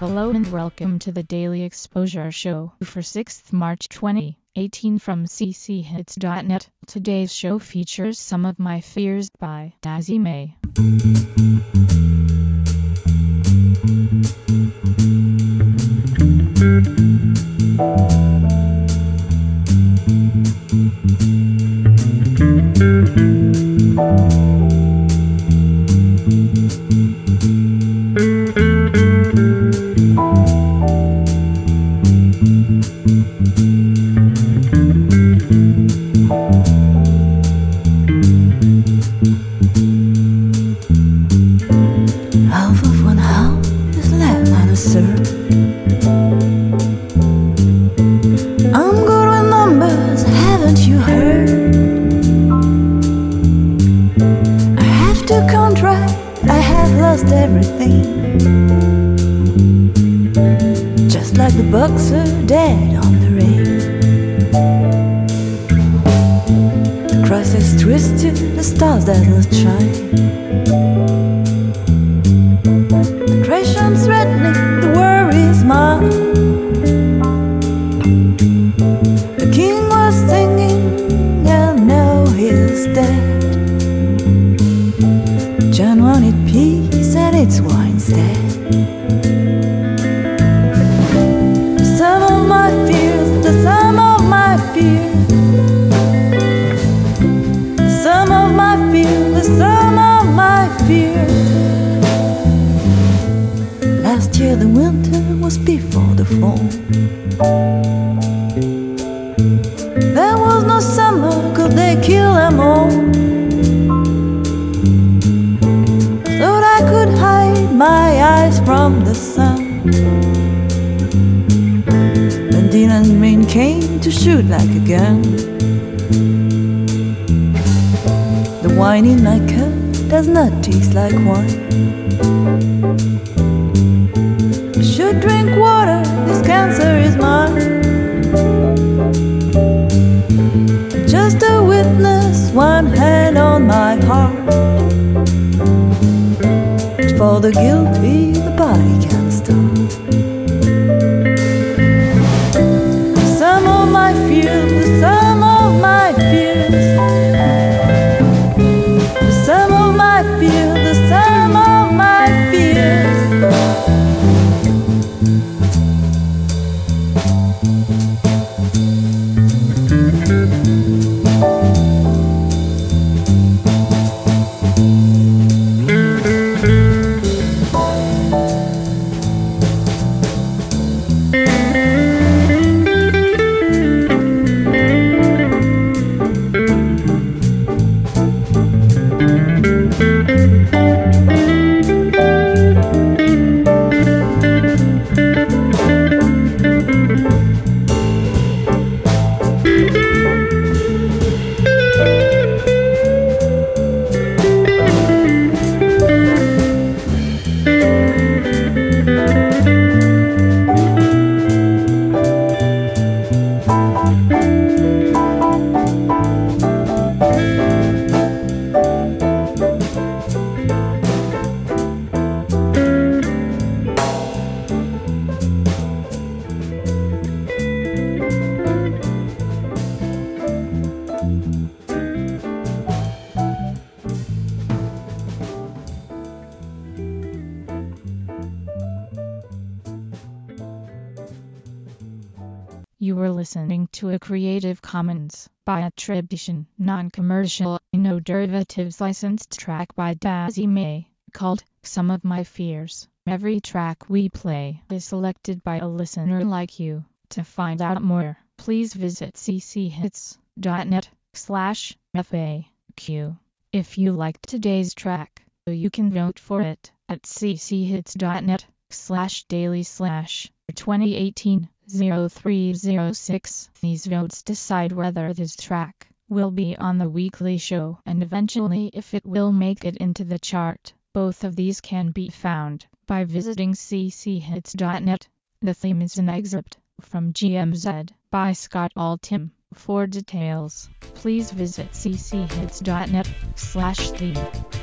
Hello and welcome to the Daily Exposure Show for 6th March 2018 from cchits.net. Today's show features Some of My Fears by Dazzy-May. Half of one half is left unserved. I'm good with numbers, haven't you heard? I have to contract, I have lost everything. Just like the boxer dead on the ring. The cross is twisted, the stars that must shine. I'm threatening, the worry is mine. The king was singing, and now he's dead. John wanted peace, and it's war instead. The sum of my fears, the sum of my fears, the sum of my fears, the sum of my fears. Last year the winter was before the fall. There was no summer, could they kill them all? Thought I could hide my eyes from the sun. Then Dylan's rain came to shoot like a gun. The wine in my cup does not taste like wine. Should drink water, this cancer is mine. Just a witness, one hand on my heart. For the guilty, the body can't stop. The sum of my fears, the sum of my fears, the sum of my fears, the sum of my fears. You were listening to a Creative Commons by attribution, non-commercial, no derivatives licensed track by Dazzy-May, called Some of My Fears. Every track we play is selected by a listener like you. To find out more, please visit cchits.net/FAQ. If you liked today's track, you can vote for it at cchits.net/daily/2018-0306. These votes decide whether this track will be on the weekly show and eventually if it will make it into the chart. Both of these can be found by visiting cchits.net. The theme is an excerpt from GMZ by Scott Altham. For details, please visit cchits.net/theme.